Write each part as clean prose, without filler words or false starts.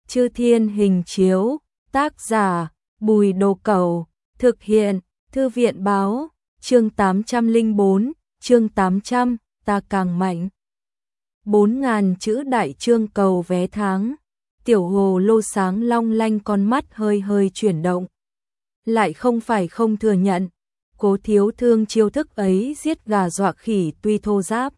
Chư Thiên hình chiếu, tác giả, Bùi Đồ Cẩu, thực hiện, Thư viện báo, chương 804, chương 800, ta càng mạnh. 4.000 chữ đại chương cầu vé tháng, tiểu hồ lô sáng long lanh con mắt hơi hơi chuyển động. Lại không phải không thừa nhận, Cố Thiếu Thương chiêu thức ấy giết gà dọa khỉ tuy thô giáp,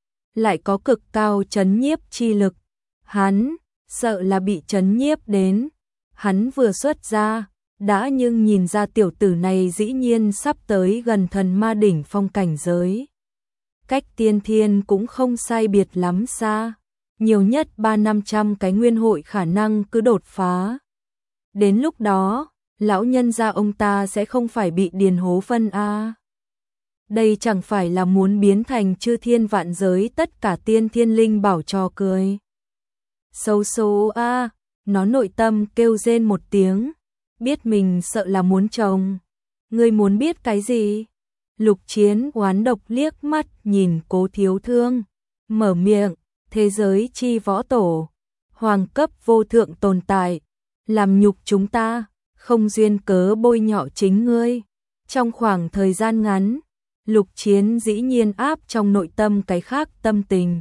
lại có cực cao chấn nhiếp chi lực. Hắn sợ là bị chấn nhiếp đến, hắn vừa xuất ra, đã nhưng nhìn ra tiểu tử này dĩ nhiên sắp tới gần thần ma đỉnh phong cảnh giới. Cách tiên thiên cũng không sai biệt lắm xa, nhiều nhất 300-500 cái nguyên hội khả năng cứ đột phá. Đến lúc đó, lão nhân gia ông ta sẽ không phải bị điền hố phân a. Đây chẳng phải là muốn biến thành chư thiên vạn giới tất cả tiên thiên linh bảo trò cười. Xấu số a, nó nội tâm kêu rên một tiếng, biết mình sợ là muốn chồng. Ngươi muốn biết cái gì? Lục Chiến oán độc liếc mắt nhìn Cố Thiếu Thương, mở miệng, thế giới chi võ tổ, hoàng cấp vô thượng tồn tại, làm nhục chúng ta, không duyên cớ bôi nhọ chính ngươi. Trong khoảng thời gian ngắn, Lục Chiến dĩ nhiên áp trong nội tâm cái khác tâm tình.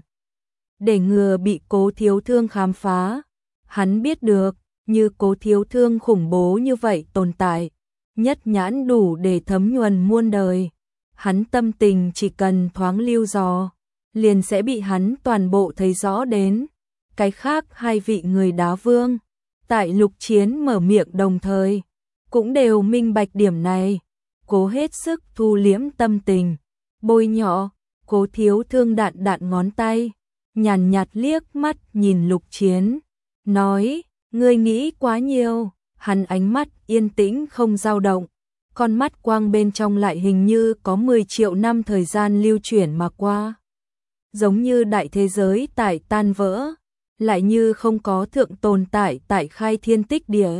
Để ngừa bị Cố Thiếu Thương khám phá, hắn biết được, như Cố Thiếu Thương khủng bố như vậy tồn tại, nhất nhãn đủ để thấm nhuần muôn đời. Hắn tâm tình chỉ cần thoáng lưu dò, liền sẽ bị hắn toàn bộ thấy rõ đến. Cái khác hai vị người đá vương, tại Lục Chiến mở miệng đồng thời, cũng đều minh bạch điểm này, cố hết sức thu liễm tâm tình. Bôi nhọ, Cố Thiếu Thương đạn đạn ngón tay, nhàn nhạt liếc mắt nhìn Lục Chiến, nói, ngươi nghĩ quá nhiều. Hắn ánh mắt yên tĩnh không dao động, con mắt quang bên trong lại hình như có 10 triệu năm thời gian lưu chuyển mà qua. Giống như đại thế giới tại tan vỡ, lại như không có thượng tồn tại tại khai thiên tích địa.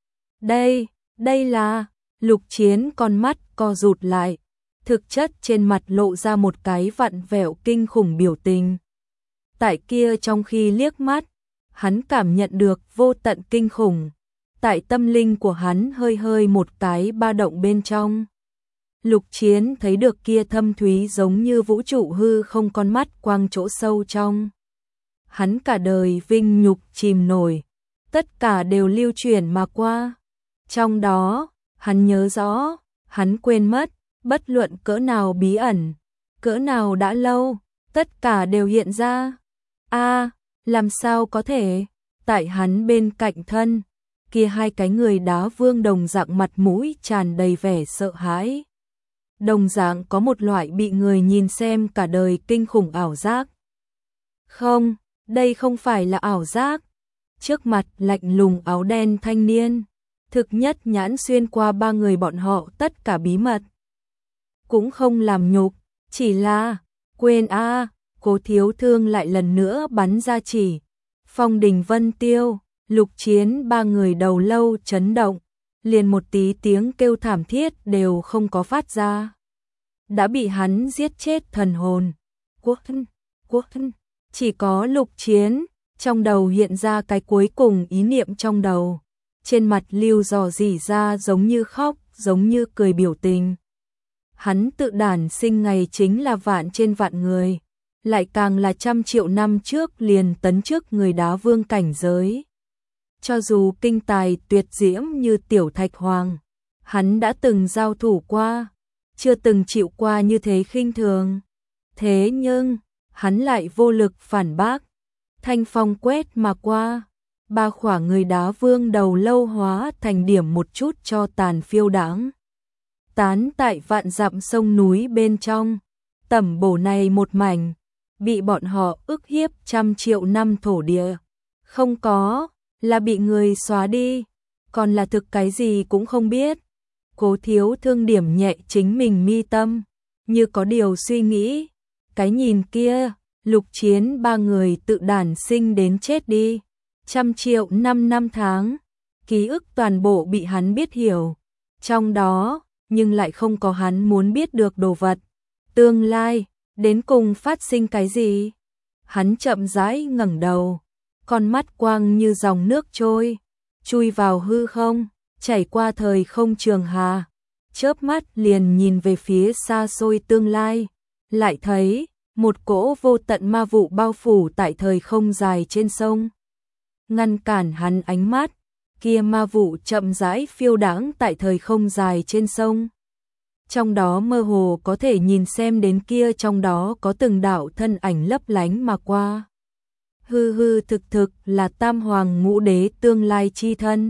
Đây là, Lục Chiến con mắt co rụt lại, thực chất trên mặt lộ ra một cái vặn vẹo kinh khủng biểu tình. Tại kia trong khi liếc mắt, hắn cảm nhận được vô tận kinh khủng. Tại tâm linh của hắn hơi hơi một cái ba động bên trong. Lục Chiến thấy được kia thâm thúy giống như vũ trụ hư không con mắt quang chỗ sâu trong. Hắn cả đời vinh nhục chìm nổi, tất cả đều lưu chuyển mà qua. Trong đó, hắn nhớ rõ, hắn quên mất, bất luận cỡ nào bí ẩn, cỡ nào đã lâu, tất cả đều hiện ra. Làm sao có thể, tại hắn bên cạnh thân, kia hai cái người đá vương đồng dạng mặt mũi tràn đầy vẻ sợ hãi. Đồng dạng có một loại bị người nhìn xem cả đời kinh khủng ảo giác. Không, đây không phải là ảo giác. Trước mặt lạnh lùng áo đen thanh niên, thực nhất nhãn xuyên qua ba người bọn họ tất cả bí mật. Cũng không làm nhục, chỉ là, quên Cố Thiếu Thương lại lần nữa bắn ra chỉ. Phong Đình Vân Tiêu, Lục Chiến ba người đầu lâu chấn động, liền một tí tiếng kêu thảm thiết đều không có phát ra. Đã bị hắn giết chết thần hồn. Quốc thân, chỉ có Lục Chiến, trong đầu hiện ra cái cuối cùng ý niệm trong đầu. Trên mặt lưu dò dỉ ra giống như khóc, giống như cười biểu tình. Hắn tự đản sinh ngày chính là vạn trên vạn người, lại càng là trăm triệu năm trước liền tấn trước người đá vương cảnh giới. Cho dù kinh tài tuyệt diễm như Tiểu Thạch Hoàng, hắn đã từng giao thủ qua, chưa từng chịu qua như thế khinh thường. Thế nhưng, hắn lại vô lực phản bác. Thanh phong quét mà qua, ba khỏa người đá vương đầu lâu hóa thành điểm một chút cho tàn phiêu đãng. Tán tại vạn dặm sông núi bên trong, tẩm bổ này một mảnh, bị bọn họ ức hiếp trăm triệu năm thổ địa. Không có, là bị người xóa đi, còn là thực cái gì cũng không biết. Cố Thiếu Thương điểm nhẹ chính mình mi tâm, như có điều suy nghĩ. Cái nhìn kia, Lục Chiến ba người tự đản sinh đến chết đi, trăm triệu năm tháng, ký ức toàn bộ bị hắn biết hiểu. Trong đó, nhưng lại không có hắn muốn biết được đồ vật. Tương lai, đến cùng phát sinh cái gì? Hắn chậm rãi ngẩng đầu, con mắt quang như dòng nước trôi, chui vào hư không, chảy qua thời không trường hà, chớp mắt liền nhìn về phía xa xôi tương lai, lại thấy một cỗ vô tận ma vụ bao phủ tại thời không dài trên sông. Ngăn cản hắn ánh mắt, kia ma vụ chậm rãi phiêu đãng tại thời không dài trên sông. Trong đó mơ hồ có thể nhìn xem đến kia trong đó có từng đạo thân ảnh lấp lánh mà qua. Hư hư thực thực là Tam Hoàng Ngũ Đế tương lai chi thân.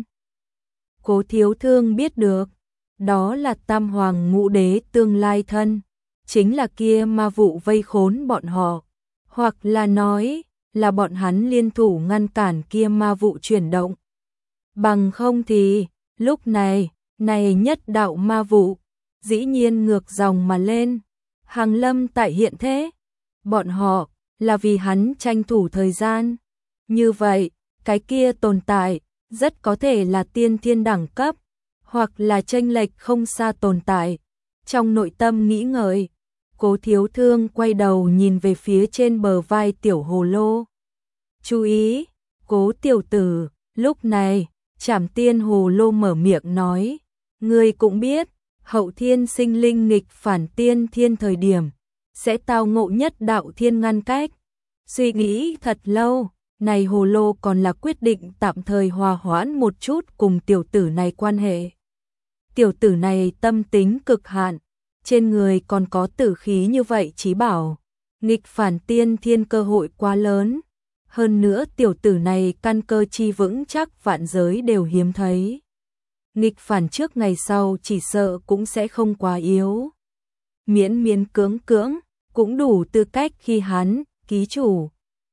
Cố Thiếu Thương biết được, đó là Tam Hoàng Ngũ Đế tương lai thân, chính là kia ma vụ vây khốn bọn họ, hoặc là nói là bọn hắn liên thủ ngăn cản kia ma vụ chuyển động. Bằng không thì, lúc này nhất đạo ma vụ, dĩ nhiên ngược dòng mà lên, hàng lâm tại hiện thế. Bọn họ là vì hắn tranh thủ thời gian. Như vậy, cái kia tồn tại, rất có thể là tiên thiên đẳng cấp, hoặc là chênh lệch không xa tồn tại. Trong nội tâm nghĩ ngợi, Cố Thiếu Thương quay đầu nhìn về phía trên bờ vai tiểu hồ lô. Chú ý, Cố tiểu tử, lúc này, Trảm Tiên hồ lô mở miệng nói, ngươi cũng biết, hậu thiên sinh linh nghịch phản tiên thiên thời điểm, sẽ tao ngộ nhất đạo thiên ngăn cách. Suy nghĩ thật lâu, này hồ lô còn là quyết định tạm thời hòa hoãn một chút cùng tiểu tử này quan hệ. Tiểu tử này tâm tính cực hạn, trên người còn có tử khí như vậy chí bảo, nghịch phản tiên thiên cơ hội quá lớn. Hơn nữa tiểu tử này căn cơ chi vững chắc vạn giới đều hiếm thấy. Nghịch phản trước ngày sau chỉ sợ cũng sẽ không quá yếu. Miễn miễn cưỡng cưỡng, cũng đủ tư cách khi hắn, ký chủ.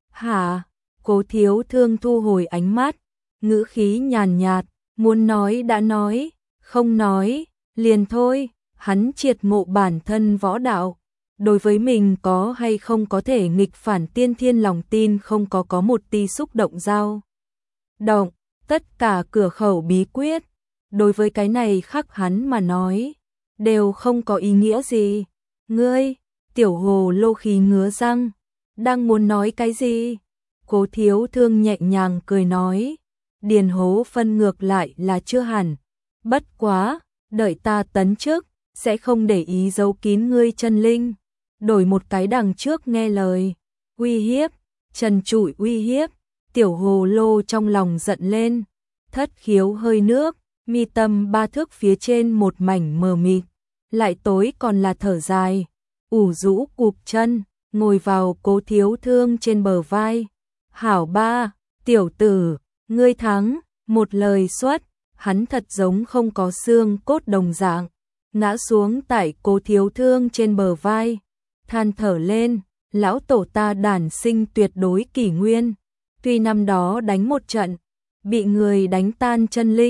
Hả? Cố Thiếu Thương thu hồi ánh mắt, ngữ khí nhàn nhạt, muốn nói đã nói, không nói, liền thôi. Hắn triệt ngộ bản thân võ đạo, đối với mình có hay không có thể nghịch phản tiên thiên lòng tin không có một tí xúc động dao động. Tất cả cửa khẩu bí quyết, đối với cái này khắc hắn mà nói, đều không có ý nghĩa gì. Ngươi, tiểu hồ lô khí ngứa răng, đang muốn nói cái gì? Cố Thiếu Thương nhẹ nhàng cười nói, điền hố phân ngược lại là chưa hẳn, bất quá, đợi ta tấn chức, sẽ không để ý giấu kín ngươi chân linh. Đổi một cái đằng trước nghe lời, uy hiếp, trần trụi uy hiếp, tiểu hồ lô trong lòng giận lên, thất khiếu hơi nước, mi tâm 3 thước phía trên một mảnh mờ mịt, lại tối còn là thở dài, ủ rũ cụp chân, ngồi vào Cố Thiếu Thương trên bờ vai. Hảo ba, tiểu tử, ngươi thắng, một lời xuất, hắn thật giống không có xương cốt đồng dạng, ngã xuống tại Cố Thiếu Thương trên bờ vai, than thở lên, lão tổ ta đản sinh tuyệt đối kỷ nguyên, tuy năm đó đánh một trận, bị người đánh tan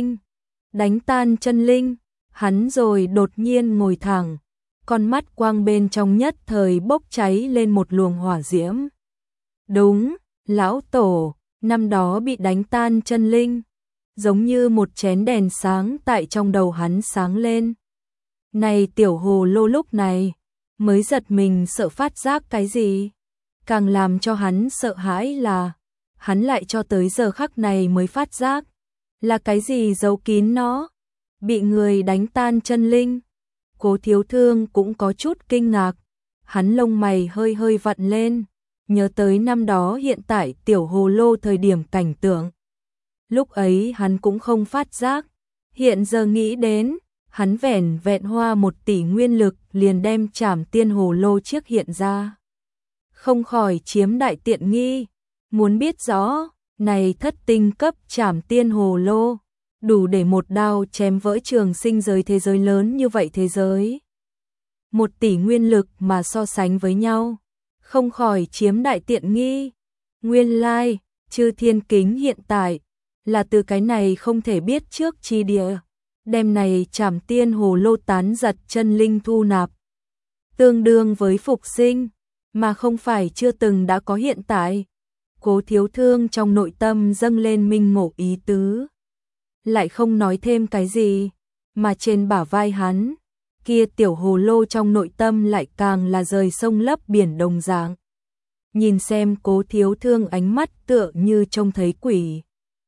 chân linh, hắn rồi đột nhiên ngồi thẳng, con mắt quang bên trong nhất thời bốc cháy lên một luồng hỏa diễm. Đúng, lão tổ, năm đó bị đánh tan chân linh, giống như một chén đèn sáng tại trong đầu hắn sáng lên. Này tiểu hồ lô lúc này, mới giật mình sợ phát giác cái gì. Càng làm cho hắn sợ hãi là, hắn lại cho tới giờ khắc này mới phát giác, là cái gì giấu kín nó, bị người đánh tan chân linh. Cố Thiếu Thương cũng có chút kinh ngạc, hắn lông mày hơi hơi vặn lên, nhớ tới năm đó hiện tại tiểu hồ lô thời điểm cảnh tượng. Lúc ấy hắn cũng không phát giác, hiện giờ nghĩ đến, hắn vẻn vẹn hoa 1 tỷ nguyên lực liền đem Trảm Tiên hồ lô chiếc hiện ra. Không khỏi chiếm đại tiện nghi, muốn biết rõ, này thất tinh cấp Trảm Tiên hồ lô, đủ để một đao chém vỡ trường sinh giới thế giới lớn như vậy thế giới. 1 tỷ nguyên lực mà so sánh với nhau, không khỏi chiếm đại tiện nghi. Nguyên lai, Chư Thiên Kính hiện tại, là từ cái này không thể biết trước chi địa. Đem này Trảm Tiên hồ lô tán giật chân linh thu nạp, tương đương với phục sinh, mà không phải chưa từng đã có hiện tại. Cố Thiếu Thương trong nội tâm dâng lên minh ngộ ý tứ, lại không nói thêm cái gì, mà trên bả vai hắn, kia tiểu hồ lô trong nội tâm lại càng là rời sông lấp biển đồng dạng. nhìn xem Cố Thiếu Thương ánh mắt tựa như trông thấy quỷ.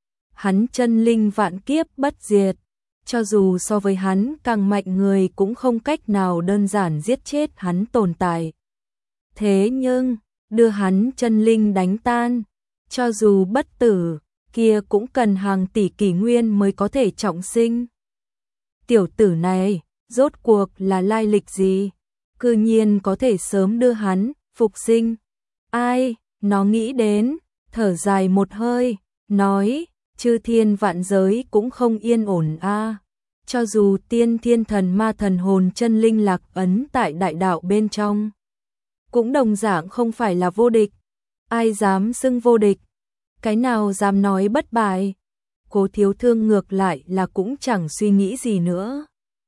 Hắn chân linh vạn kiếp bất diệt, cho dù so với hắn càng mạnh người cũng không cách nào đơn giản giết chết hắn tồn tại. Thế nhưng, đưa hắn chân linh đánh tan, cho dù bất tử, kia cũng cần hàng tỷ kỷ nguyên mới có thể trọng sinh. Tiểu tử này, rốt cuộc là lai lịch gì? Cư nhiên có thể sớm đưa hắn phục sinh. Ai, nó nghĩ đến, thở dài một hơi, nói, chư thiên vạn giới cũng không yên ổn a. Cho dù tiên thiên thần ma thần hồn chân linh lạc ấn tại đại đạo bên trong, cũng đồng dạng không phải là vô địch. Ai dám xưng vô địch? Cái nào dám nói bất bại? Cố Thiếu Thương ngược lại là cũng chẳng suy nghĩ gì nữa.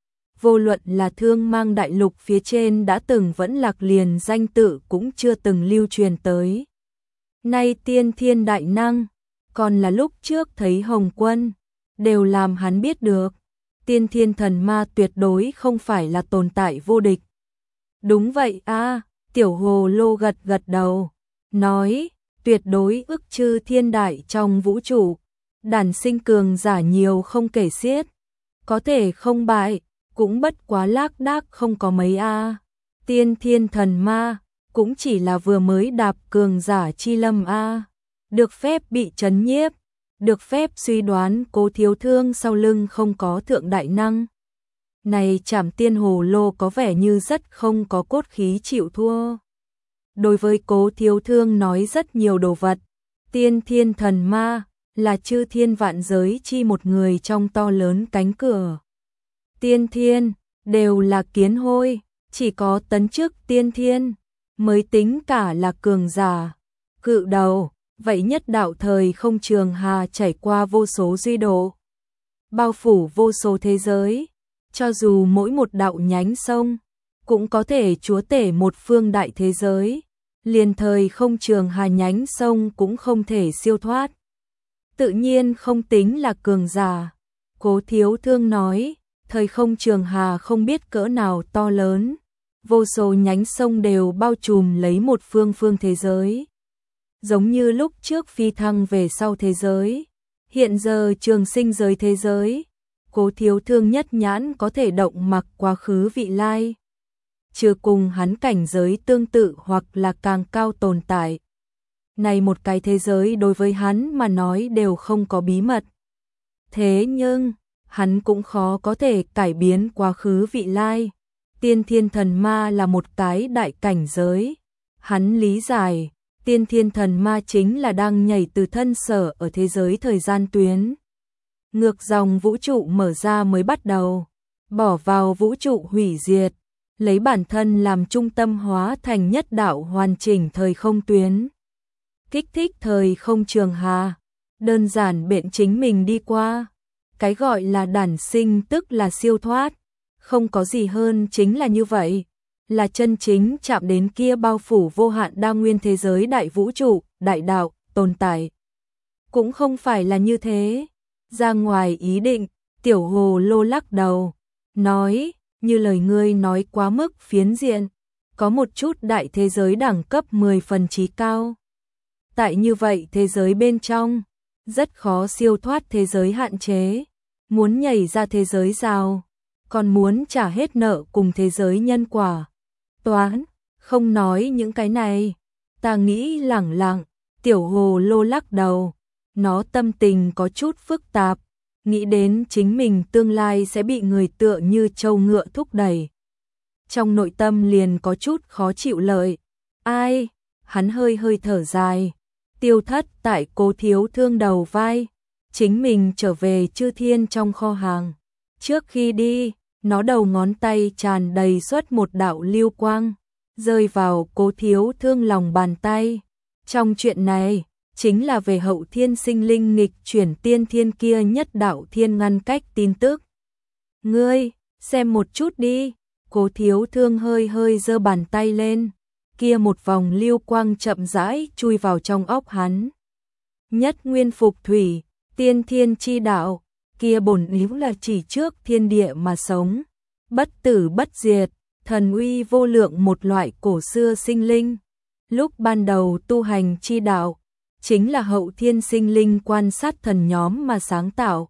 Vô luận là Thương Mang đại lục phía trên đã từng vẫn lạc liền danh tự cũng chưa từng lưu truyền tới. Nay tiên thiên đại năng, còn là lúc trước thấy Hồng Quân, đều làm hắn biết được. Tiên thiên thần ma tuyệt đối không phải là tồn tại vô địch. Đúng vậy a, Tiểu Hồ Lô gật gật đầu, nói, tuyệt đối ức chư thiên đại trong vũ trụ, đản sinh cường giả nhiều không kể xiết, có thể không bại, cũng bất quá lác đác không có mấy a. Tiên thiên thần ma, cũng chỉ là vừa mới đạp cường giả chi lâm a, được phép bị trấn nhiếp, được phép suy đoán Cố Thiếu Thương sau lưng không có thượng đại năng. Này Trảm Tiên Hồ Lô có vẻ như rất không có cốt khí chịu thua. Đối với Cố Thiếu Thương nói rất nhiều đồ vật, tiên thiên thần ma là chư thiên vạn giới chi một người trong to lớn cánh cửa. Tiên thiên đều là kiến hôi, chỉ có tấn chức tiên thiên mới tính cả là cường giả. Cự đầu, vậy nhất đạo thời không trường hà chảy qua vô số duy độ, bao phủ vô số thế giới, cho dù mỗi một đạo nhánh sông cũng có thể chúa tể một phương đại thế giới, liền thời không trường hà nhánh sông cũng không thể siêu thoát. Tự nhiên không tính là cường giả. Cố Thiếu Thương nói, thời không trường hà không biết cỡ nào to lớn, vô số nhánh sông đều bao trùm lấy một phương thế giới. Giống như lúc trước phi thăng về sau thế giới, hiện giờ trường sinh giới thế giới, Cố Thiếu Thương nhất nhãn có thể động mặc quá khứ vị lai. Trừ cùng hắn cảnh giới tương tự hoặc là càng cao tồn tại. Này một cái thế giới đối với hắn mà nói đều không có bí mật. Thế nhưng, hắn cũng khó có thể cải biến quá khứ vị lai. Tiên thiên thần ma là một cái đại cảnh giới. Hắn lý giải, tiên thiên thần ma chính là đang nhảy từ thân sở ở thế giới thời gian tuyến. Ngược dòng vũ trụ mở ra mới bắt đầu, bỏ vào vũ trụ hủy diệt, lấy bản thân làm trung tâm hóa thành nhất đạo hoàn chỉnh thời không tuyến. Kích thích thời không trường hà, đơn giản biện chính mình đi qua. Cái gọi là đản sinh tức là siêu thoát, không có gì hơn chính là như vậy, là chân chính chạm đến kia bao phủ vô hạn đa nguyên thế giới đại vũ trụ, đại đạo, tồn tại. Cũng không phải là như thế, ra ngoài ý định, Tiểu Hồ Lô lắc đầu, nói, như lời ngươi nói quá mức phiến diện, có một chút đại thế giới đẳng cấp 10 phần trí cao. Tại như vậy thế giới bên trong, rất khó siêu thoát thế giới hạn chế, muốn nhảy ra thế giới giàu, còn muốn trả hết nợ cùng thế giới nhân quả. Toán, không nói những cái này, ta nghĩ lẳng lặng, Tiểu Hồ Lô lắc đầu, nó tâm tình có chút phức tạp, nghĩ đến chính mình tương lai sẽ bị người tựa như trâu ngựa thúc đẩy. Trong nội tâm liền có chút khó chịu lợi. Ai? Hắn hơi thở dài, tiêu thất tại Cố Thiếu Thương đầu vai, chính mình trở về chư thiên trong kho hàng. Trước khi đi, nó đầu ngón tay tràn đầy xuất một đạo lưu quang, rơi vào Cố Thiếu Thương lòng bàn tay. Trong chuyện này, chính là về hậu thiên sinh linh nghịch chuyển tiên thiên kia nhất đạo thiên ngăn cách tin tức. Ngươi, xem một chút đi. Cố Thiếu Thương hơi giơ bàn tay lên, kia một vòng lưu quang chậm rãi chui vào trong óc hắn. Nhất nguyên phục thủy, tiên thiên chi đạo, kia bổn yếu là chỉ trước thiên địa mà sống, bất tử bất diệt, thần uy vô lượng một loại cổ xưa sinh linh. lúc ban đầu tu hành chi đạo, chính là hậu thiên sinh linh quan sát thần nhóm mà sáng tạo.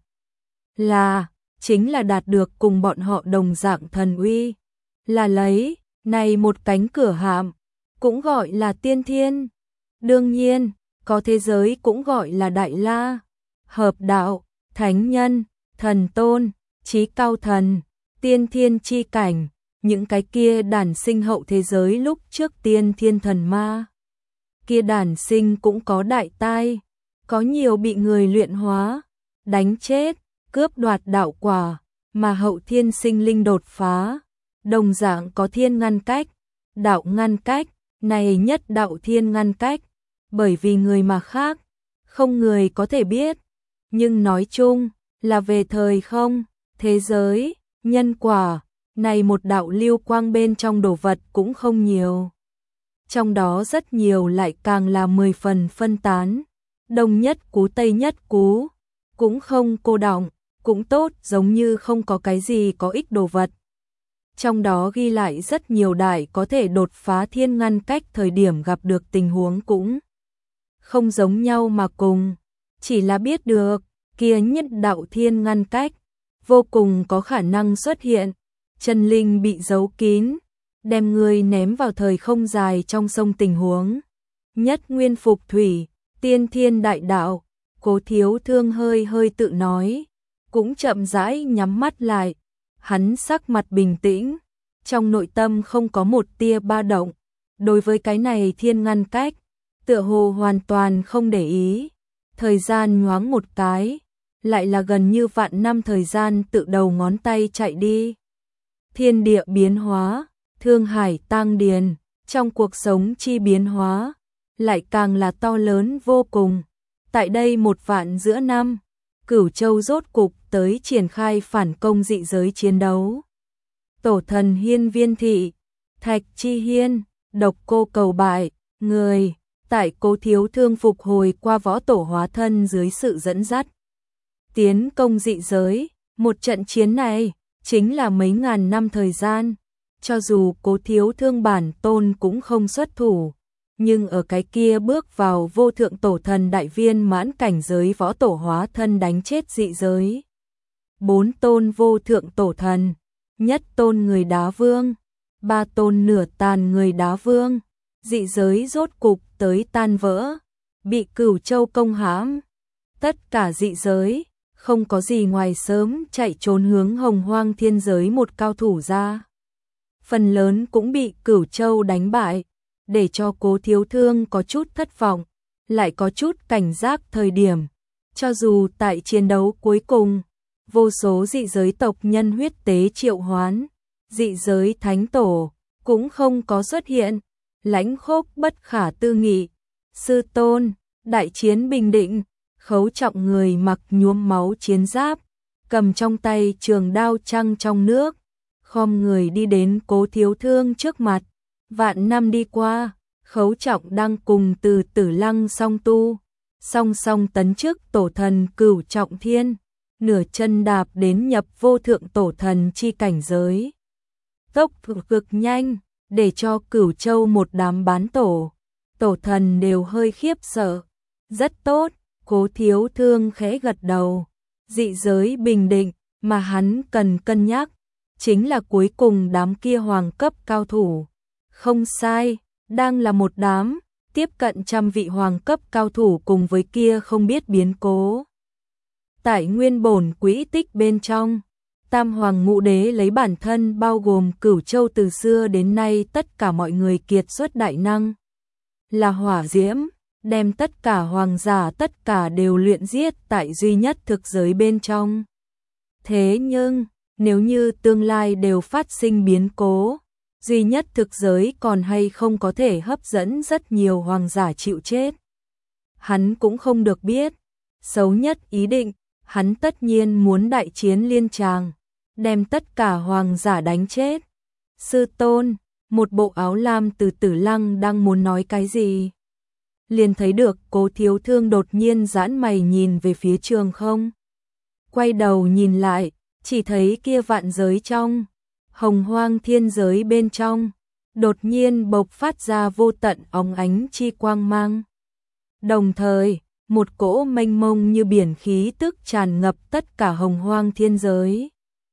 Chính là đạt được cùng bọn họ đồng dạng thần uy. Là lấy, này một cánh cửa hạm, cũng gọi là tiên thiên. Đương nhiên, có thế giới cũng gọi là đại la, hợp đạo, thánh nhân, thần tôn, chí cao thần, tiên thiên chi cảnh, những cái kia đản sinh hậu thế giới lúc trước tiên thiên thần ma. Kia đản sinh cũng có đại tai, có nhiều bị người luyện hóa, đánh chết, cướp đoạt đạo quả, mà hậu thiên sinh linh đột phá, đồng dạng có thiên ngăn cách, đạo ngăn cách, này nhất đạo thiên ngăn cách, bởi vì người mà khác, không người có thể biết, nhưng nói chung là về thời không, thế giới, nhân quả, này một đạo lưu quang bên trong đồ vật cũng không nhiều. Trong đó rất nhiều lại càng là 10 phần phân tán, đông nhất cú tây nhất cú, cũng không cô đọng, cũng tốt giống như không có cái gì có ích đồ vật. Trong đó ghi lại rất nhiều đại có thể đột phá thiên ngăn cách thời điểm gặp được tình huống cũng không giống nhau mà cùng, chỉ là biết được, kia nhất đạo thiên ngăn cách, vô cùng có khả năng xuất hiện, chân linh bị giấu kín, đem người ném vào thời không dài trong sông tình huống. Nhất nguyên phục thủy, tiên thiên đại đạo, Cố Thiếu Thương hơi hơi tự nói, cũng chậm rãi nhắm mắt lại, hắn sắc mặt bình tĩnh, trong nội tâm không có một tia ba động, đối với cái này thiên ngăn cách, tựa hồ hoàn toàn không để ý, thời gian nhoáng một cái, lại là gần như vạn năm thời gian tự đầu ngón tay chạy đi. Thiên địa biến hóa, thương hải tang điền, trong cuộc sống chi biến hóa, lại càng là to lớn vô cùng. Tại đây một vạn giữa năm, Cửu Châu rốt cục tới triển khai phản công dị giới chiến đấu. Tổ thần hiên viên thị, Thạch Chi Hiên, Độc Cô cầu bại, người, tại Cố Thiếu Thương phục hồi qua võ tổ hóa thân dưới sự dẫn dắt. Tiến công dị giới, một trận chiến này, chính là mấy ngàn năm thời gian, cho dù Cố Thiếu Thương bản tôn cũng không xuất thủ, nhưng ở cái kia bước vào vô thượng tổ thần đại viên mãn cảnh giới võ tổ hóa thân đánh chết dị giới. 4 tôn vô thượng tổ thần, nhất tôn người đá vương, 3 tôn nửa tàn người đá vương, dị giới rốt cục tới tan vỡ, bị Cửu Châu công hãm. Tất cả dị giới, không có gì ngoài sớm chạy trốn hướng Hồng Hoang thiên giới một cao thủ ra. Phần lớn cũng bị Cửu Châu đánh bại, để cho Cố Thiếu Thương có chút thất vọng, lại có chút cảnh giác thời điểm. Cho dù tại chiến đấu cuối cùng, vô số dị giới tộc nhân huyết tế triệu hoán, dị giới thánh tổ cũng không có xuất hiện, lãnh khốc bất khả tư nghị. Sư tôn, đại chiến bình định, Khấu Trọng người mặc nhuốm máu chiến giáp, cầm trong tay trường đao trăng trong nước, khom người đi đến Cố Thiếu Thương trước mặt. Vạn năm đi qua, Khấu Trọng đang cùng từ Tử Lăng song tu, song song tấn chức tổ thần Cửu Trọng Thiên, nửa chân đạp đến nhập vô thượng tổ thần chi cảnh giới. Tốc độ cực nhanh, để cho Cửu Châu một đám bán tổ thần đều hơi khiếp sợ. Rất tốt, Cố Thiếu Thương khẽ gật đầu. Dị giới bình định, mà hắn cần cân nhắc, chính là cuối cùng đám kia hoàng cấp cao thủ. Không sai, đang là một đám, tiếp cận trăm vị hoàng cấp cao thủ cùng với kia không biết biến cố. Tại nguyên bổn quỹ tích bên trong, Tam Hoàng Ngũ Đế lấy bản thân bao gồm Cửu Châu từ xưa đến nay tất cả mọi người kiệt xuất đại năng. Là hỏa diễm, đem tất cả hoàng giả tất cả đều luyện giết tại duy nhất thực giới bên trong. Thế nhưng, nếu như tương lai đều phát sinh biến cố, duy nhất thực giới còn hay không có thể hấp dẫn rất nhiều hoàng giả chịu chết. Hắn cũng không được biết, xấu nhất ý định, hắn tất nhiên muốn đại chiến liên tràng, đem tất cả hoàng giả đánh chết. Sư tôn, một bộ áo lam từ Tử Lăng đang muốn nói cái gì? Liền thấy được Cố Thiếu Thương đột nhiên giãn mày nhìn về phía trường không. Quay đầu nhìn lại, chỉ thấy kia vạn giới trong, Hồng Hoang thiên giới bên trong, đột nhiên bộc phát ra vô tận óng ánh chi quang mang. Đồng thời, một cỗ mênh mông như biển khí tức tràn ngập tất cả hồng hoang thiên giới.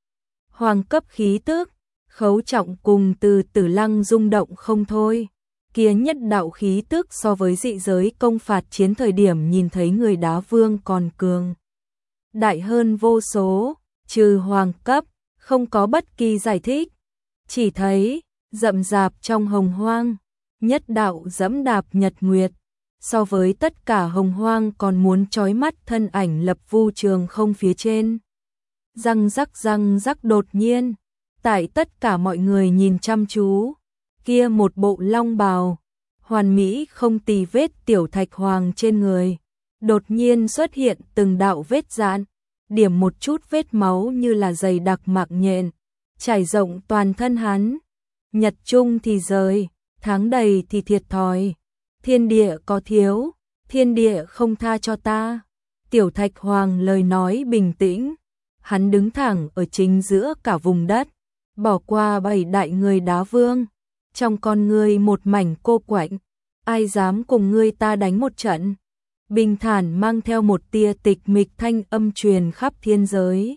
Hoàng cấp khí tức, Khấu Trọng cùng từ Tử Lăng rung động không thôi. Kia nhất đạo khí tức so với dị giới công phạt chiến thời điểm nhìn thấy người Đá Vương còn cường đại hơn vô số, trừ hoàng cấp, không có bất kỳ giải thích. Chỉ thấy, rậm rạp trong hồng hoang, nhất đạo dẫm đạp nhật nguyệt, so với tất cả hồng hoang còn muốn chói mắt thân ảnh lập vu trường không phía trên. Răng rắc đột nhiên, tại tất cả mọi người nhìn chăm chú, kia một bộ long bào, hoàn mỹ không tì vết tiểu thạch hoàng trên người, đột nhiên xuất hiện từng đạo vết dạn, điểm một chút vết máu như là dày đặc mạc nhện, trải rộng toàn thân hắn. Nhật trung thì rời, tháng đầy thì thiệt thòi, thiên địa có thiếu, thiên địa không tha cho ta. Tiểu thạch hoàng lời nói bình tĩnh, hắn đứng thẳng ở chính giữa cả vùng đất, bỏ qua 7 đại người Đá Vương, trong con ngươi một mảnh cô quạnh, ai dám cùng ngươi ta đánh một trận. Bình thản mang theo một tia tịch mịch thanh âm truyền khắp thiên giới.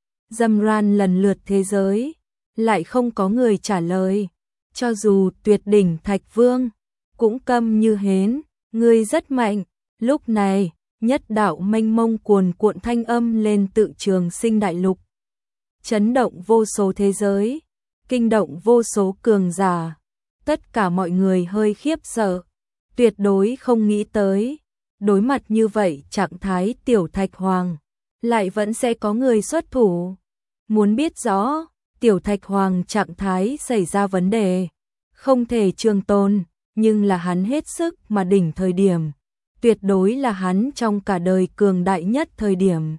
Dâm ran lần lượt thế giới, lại không có người trả lời, cho dù tuyệt đỉnh Thạch Vương, cũng câm như hến, ngươi rất mạnh. Lúc này, nhất đạo mênh mông cuồn cuộn thanh âm lên tự Trường Sinh đại lục, chấn động vô số thế giới, kinh động vô số cường giả. Tất cả mọi người hơi khiếp sợ, tuyệt đối không nghĩ tới, đối mặt như vậy trạng thái tiểu Thạch Hoàng, lại vẫn sẽ có người xuất thủ. Muốn biết rõ, tiểu Thạch Hoàng trạng thái xảy ra vấn đề, không thể trường tồn, nhưng là hắn hết sức mà đỉnh thời điểm, tuyệt đối là hắn trong cả đời cường đại nhất thời điểm.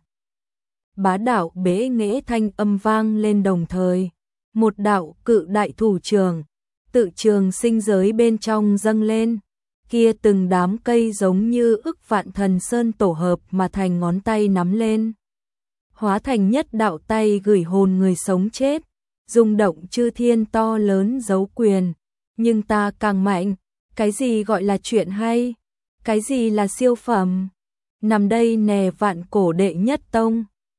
Bá đạo bế nghệ thanh âm vang lên đồng thời, một đạo cự đại thủ trường, tự Trường Sinh giới bên trong dâng lên, kia từng đám cây giống như ức vạn thần sơn tổ hợp mà thành ngón tay nắm lên, hóa thành nhất đạo tay gửi hồn người sống chết, rung động chư thiên to lớn dấu quyền. Nhưng ta càng mạnh, cái gì gọi là chuyện hay, cái gì là siêu phẩm. Nằm đây nè vạn cổ đệ nhất tông,